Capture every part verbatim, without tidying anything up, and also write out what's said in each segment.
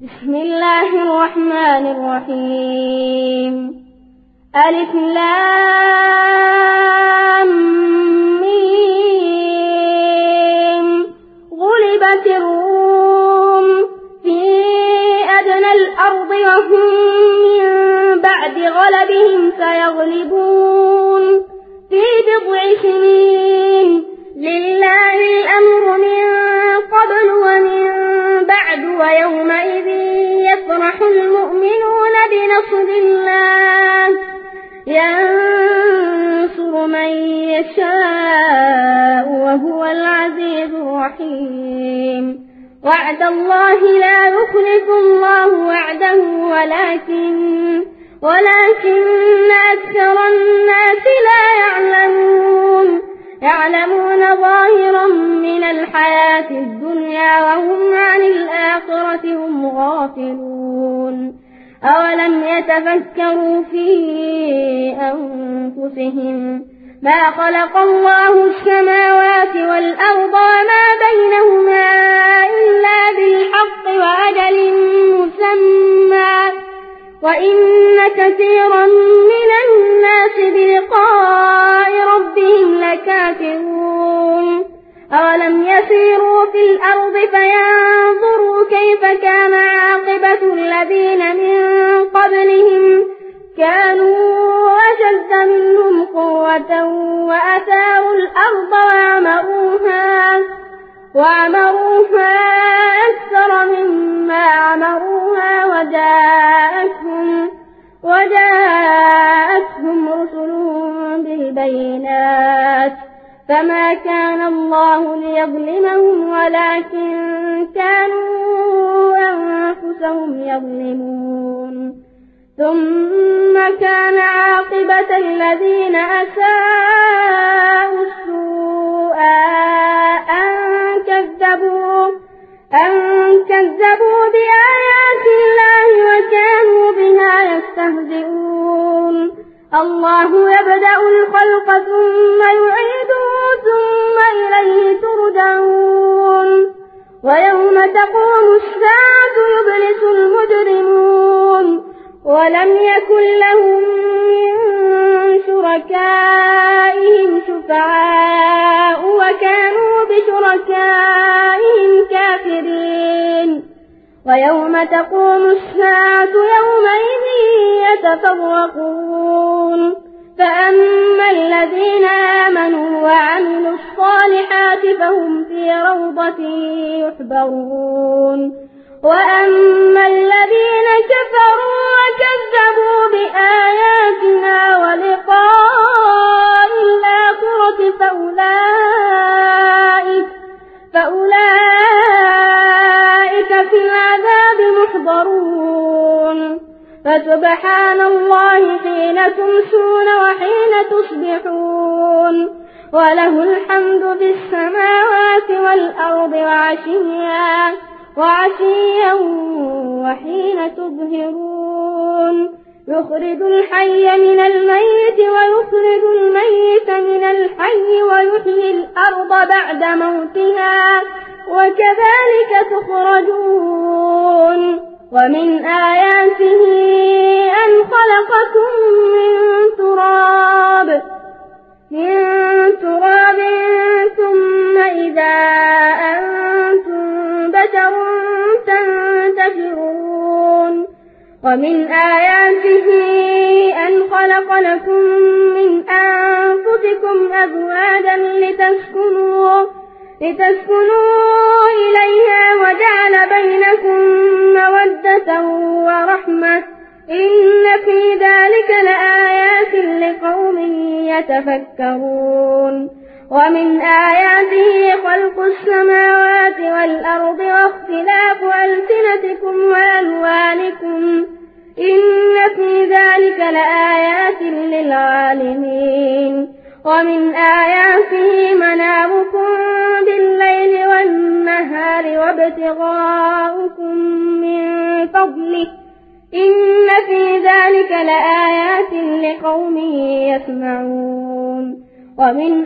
بسم الله الرحمن الرحيم. ألف لام ميم. غلبت الروم في أدنى الأرض وهم من بعد غلبهم سيغلبون في بضع سنين. لله الأمر من قبل ومن بعد ويومئذ يفرح المؤمنون بنصر الله ينصر من يشاء وهو العزيز الرحيم. وعد الله لا يخلف الله وعده ولكن ولكن أكثر الناس لا يعلمون يعلمون ظاهرا من الحياة الدنيا وهم عن الآخرة هم غافلون. أولم يتفكروا في أنفسهم ما خلق الله السماوات والأرض وما بينهما إلا بالحق وأجل مسمى وإن كثيرا من الناس بلقاء ربهم لكافرون. أولم يسيروا في الأرض فينظروا كيف كان عاقبة الذين من قبلهم كانوا أشد منهم قوة وأثاروا الأرض وعمروها وعمروها أكثر مما عمروها وجاءتهم وجاءتهم رسلهم بالبينات فما كان الله ليظلمهم ولكن كانوا أنفسهم يظلمون. ثم كان عاقبة الذين أساءوا السوء أن كذبوا أن كذبوا بآيات الله وكانوا بها يستهزئون. الله يبدأ الخلق ثم يعيده ثم إليه ترجعون. ويوم تقوم الساعة يبلس المجرمون ولم يكن لهم من شركائهم شفعاء وكانوا بشركائهم كافرين. ويوم تقوم الساعة يومئذ يتفرقون فأما الذين آمنوا وعملوا الصالحات فهم في روضة يحبرون وأما الذين كفروا وكذبوا بآياتنا ولقاء الآخرة فأولئك فأولئك في العذاب محضرون. فسبحان الله حين تمسون وحين تصبحون وله الحمد في السماوات والأرض وعشيا وعشيا وحين تظهرون. يخرج الحي من الميت ويخرج الميت من الحي ويحيي الأرض بعد موتها وكذلك تخرجون. ومن آياته أن خلقكم من تراب من تراب ثم إذا أنتم بشر تنتشرون. ومن آياته أن خلق لكم من أنفسكم أزواجا لتسكنوا لتسكنوا إليها وجعل بينكم مودة ورحمة إن في ذلك لآيات لقوم يتفكرون. ومن آياته خلق السماوات والأرض واختلاف ألسنتكم وألوانكم إن في ذلك لآيات للعالمين. ومن آياته منامكم بالليل والنهار وابتغاؤكم من فضله إن في ذلك لآيات لقوم يسمعون. ومن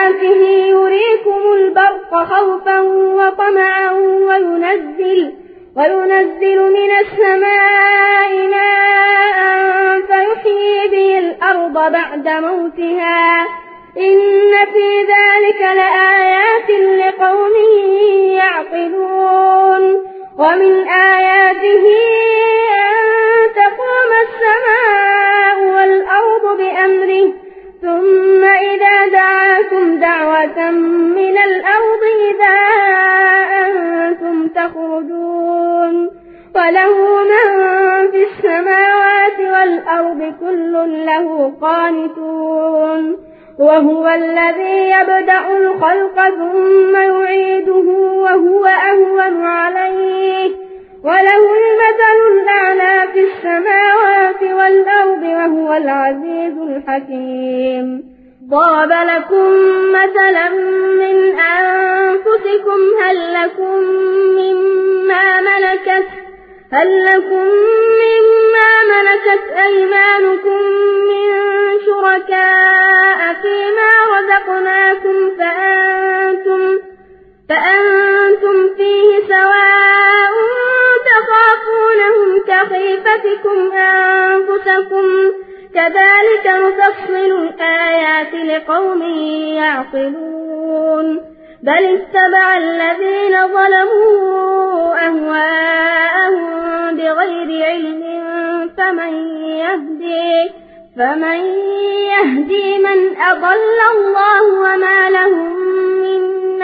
آياته يريكم البرق خوفا وطمعا وينزل, وينزل من السماء ماء فيحيي به الأرض بعد موتها إن في ذلك لآيات لقوم يعقلون ومن آياته أن تقوم السماء والأرض بأمره ثم إذا دعاكم دعوة من الأرض إذا أنتم تخرجون وله من في السماوات والأرض كل له قانتون وهو الذي يبدأ الخلق ثم يعيده وهو أهون عليه وله المثل الأعلى في السماوات والأرض وهو العزيز الحكيم ضرب لكم مثلا من أنفسكم هل لكم مما ملكت هل لكم مما ملكت أيمانكم من شركاء فيما رزقناكم فأنتم, فأنتم فيه سواء تخافونهم كخيفتكم أنفسكم كذلك نفصل الآيات لقوم يعقلون بل اتبع الذين ظلموا أهواءهم بغير علم فمن يهدي فمن يهدي من أضل الله وما لهم من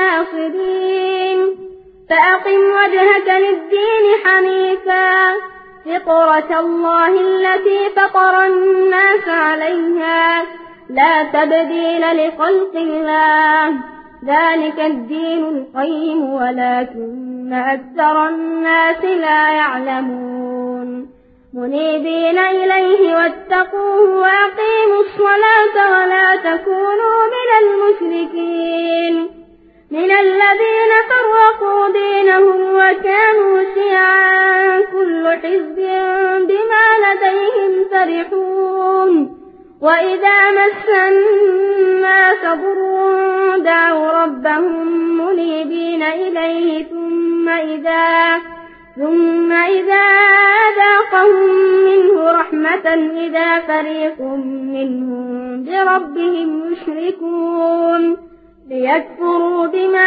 ناصرين فأقم وجهك للدين حنيفا فطرة الله التي فطر الناس عليها لا تبديل لخلق الله ذلك الدين القيم ولكن أكثر الناس لا يعلمون منيبين إليه واتقوه وأقيموا الصلاة ولا تكونوا من المشركين من الذين فرقوا دينهم وكانوا شيعا كل حزب بما لديهم فرحون وإذا مس الناس ضر دعوا ربهم منيبين إليه ثم إذا ثم إذا أذاقهم منه رحمة إذا فريق منهم بربهم يشركون ليكفروا بما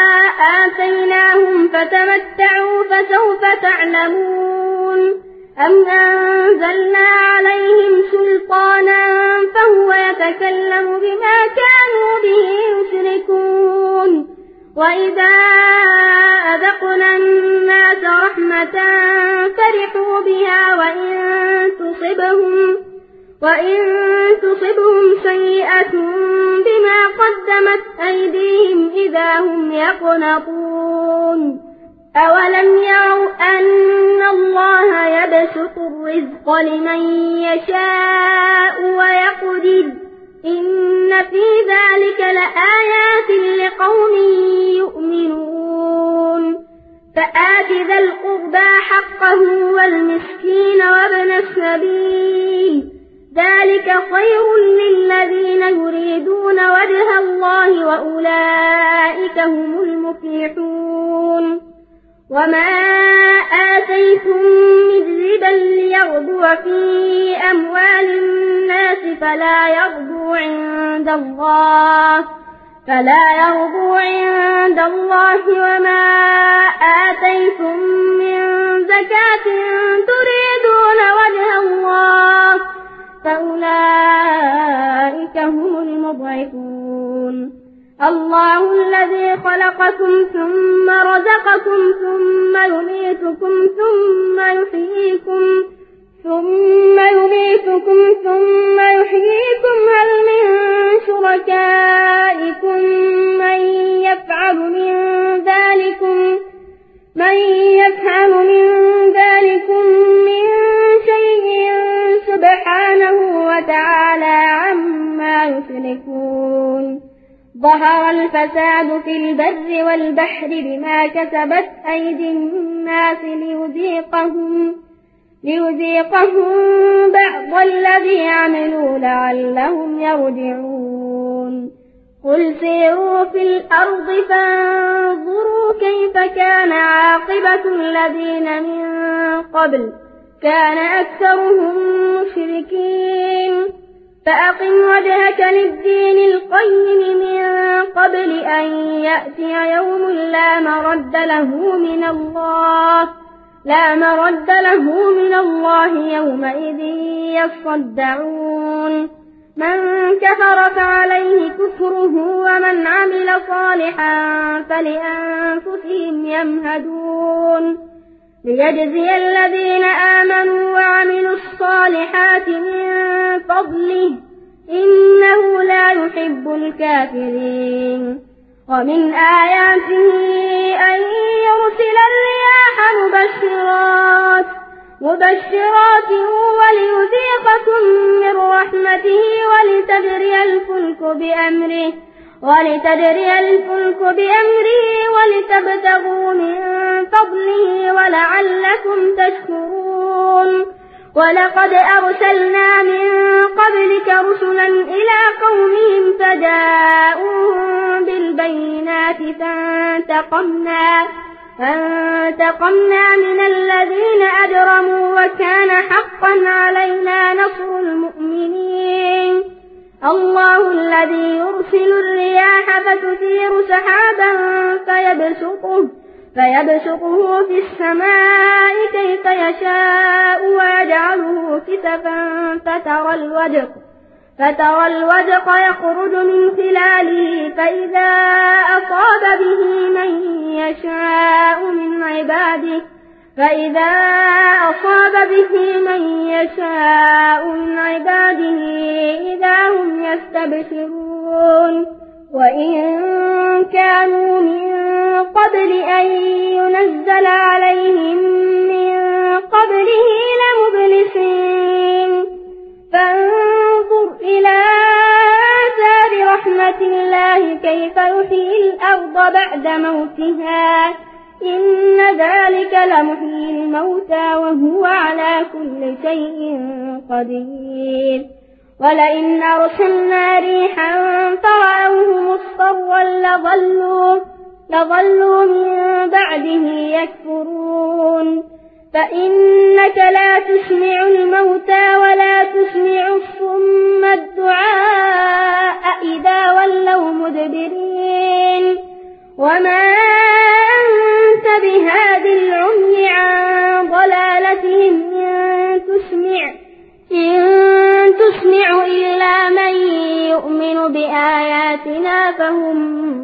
آتيناهم فتمتعوا فسوف تعلمون أم أنزلنا عليهم سلطانا فهو يتكلم بما كانوا به يشركون وإذا أذقنا الناس رحمة فرحوا بها وإن تصبهم وإن تصبهم سيئة بما قدمت أيديهم إذا هم يقنطون أولم يروا أن الله يبسط الرزق لمن يشاء ويقدر إن في ذلك لآيات لقوم يؤمنون فآت ذا القربى حقه والمسكين وابن السبيل ذلك خير للذين يريدون وجه الله وأولئك هم المفلحون وما آتيتم من ربا ليربو في أموال الناس فلا يربو عند الله فلا يربو عند الله وما آتيتم من زكاة تريدون وجه الله فأولئك هم المضعفون الله الذي خلقكم ثم رزقكم ثم يميتكم ثم يحييكم ثم يميتكم ثم يحييكم هل من شركائكم من يفعل من ذلكم من يفعل من ذلكم من شيء سبحانه وتعالى عما يشركون ظهر الفساد في البر والبحر بما كسبت أيدي الناس ليذيقهم ليذيقهم بعض الذي عملوا لعلهم يرجعون قل سيروا في الأرض فانظروا كيف كان عاقبة الذين من قبل كان أكثرهم مشركين فأقم وجهك للدين القيم من قبل أن يأتي يوم لا مرد له من الله لا مرد له من الله يومئذ يصدعون من كفر فعليه كفره ومن عمل صالحا فلأنفسهم يمهدون ليجزي الذين آمنوا وعملوا الصالحات من فضله إنه لا يحب الكافرين ومن آياته أن يرسل الرياح مبشرات مبشرات وليذيقكم من رحمته ولتجري الفلك بأمره ولتجري الفلك بأمره ولتبتغوا من فضله ولعلكم تشكرون ولقد أرسلنا من قبلك رسلا إلى قومهم فجاءوهم بالبينات فانتقمنا فانتقمنا من الذين أجرموا وكان حقا علينا نصر المؤمنين الله الذي يرسل الرياح فتثير سحابا فيبسطه فيبسطه في السماء كيف يشاء ويجعله كسفا فترى الودق فترى الودق يخرج من خلاله فإذا أصاب به من يشاء من عباده فإذا أصاب به من يشاء من عباده إذا هم يستبشرون وإن كانوا من قبل أن ينزل عليهم من قبله لمبلسين فانظر إلى آثار رحمة الله كيف يحيي الأرض بعد موتها إن ذلك لمحيي الموتى وهو على كل شيء قدير ولئن أرسلنا ريحا فرأوه مصفرا لظلوا, لظلوا من بعده يكفرون فإنك لا تسمع الموتى ولا تسمع الصم الدعاء إذا ولوا مدبرين وما أنت بهاد العمي عن ضلالتهم إن تسمع, إن تسمع إلا من يؤمن بآياتنا فهم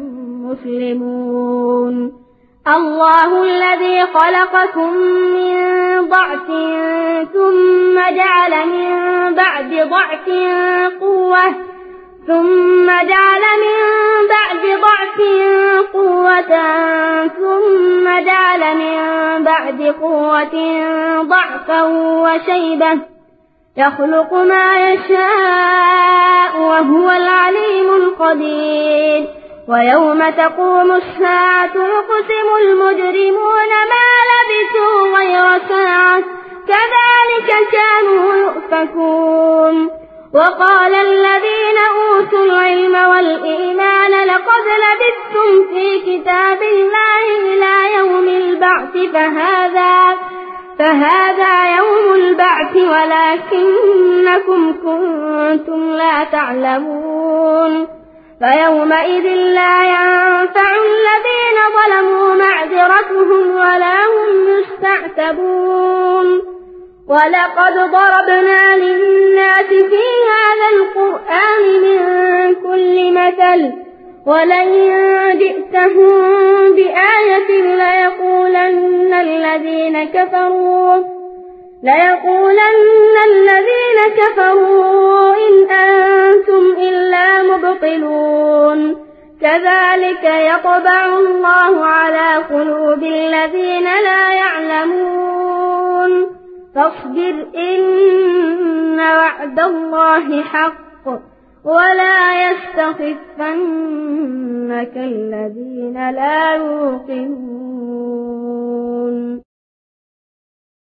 مسلمون الله الذي خلقكم من ضعف ثم جعل من بعد ضعف قوة ثم جعل من بعد ضعف قوة ثم جعل من بعد قوة ضعفا وشيبة يخلق ما يشاء وهو العليم القدير ويوم تقوم الساعة يقسم المجرمون ما لبثوا غير ساعة كذلك كانوا يؤفكون وقال الذين أوتوا العلم والإيمان لقد لبثتم في كتاب الله إلى يوم البعث فهذا فهذا يوم البعث ولكنكم كنتم لا تعلمون فيومئذ لا ينفع الذين ظلموا معذرتهم ولا هم يستعتبون ولقد ضربنا للناس في هذا القرآن من كل مثل ولئن جئتهم بآية ليقولن الذين كفروا ليقولن الذين كفروا إن أنتم إلا مبطلون كذلك يطبع الله على قلوب الذين لا يعلمون فاصبر إن وعد الله حق ولا يستخفنك الذين لا يوقنون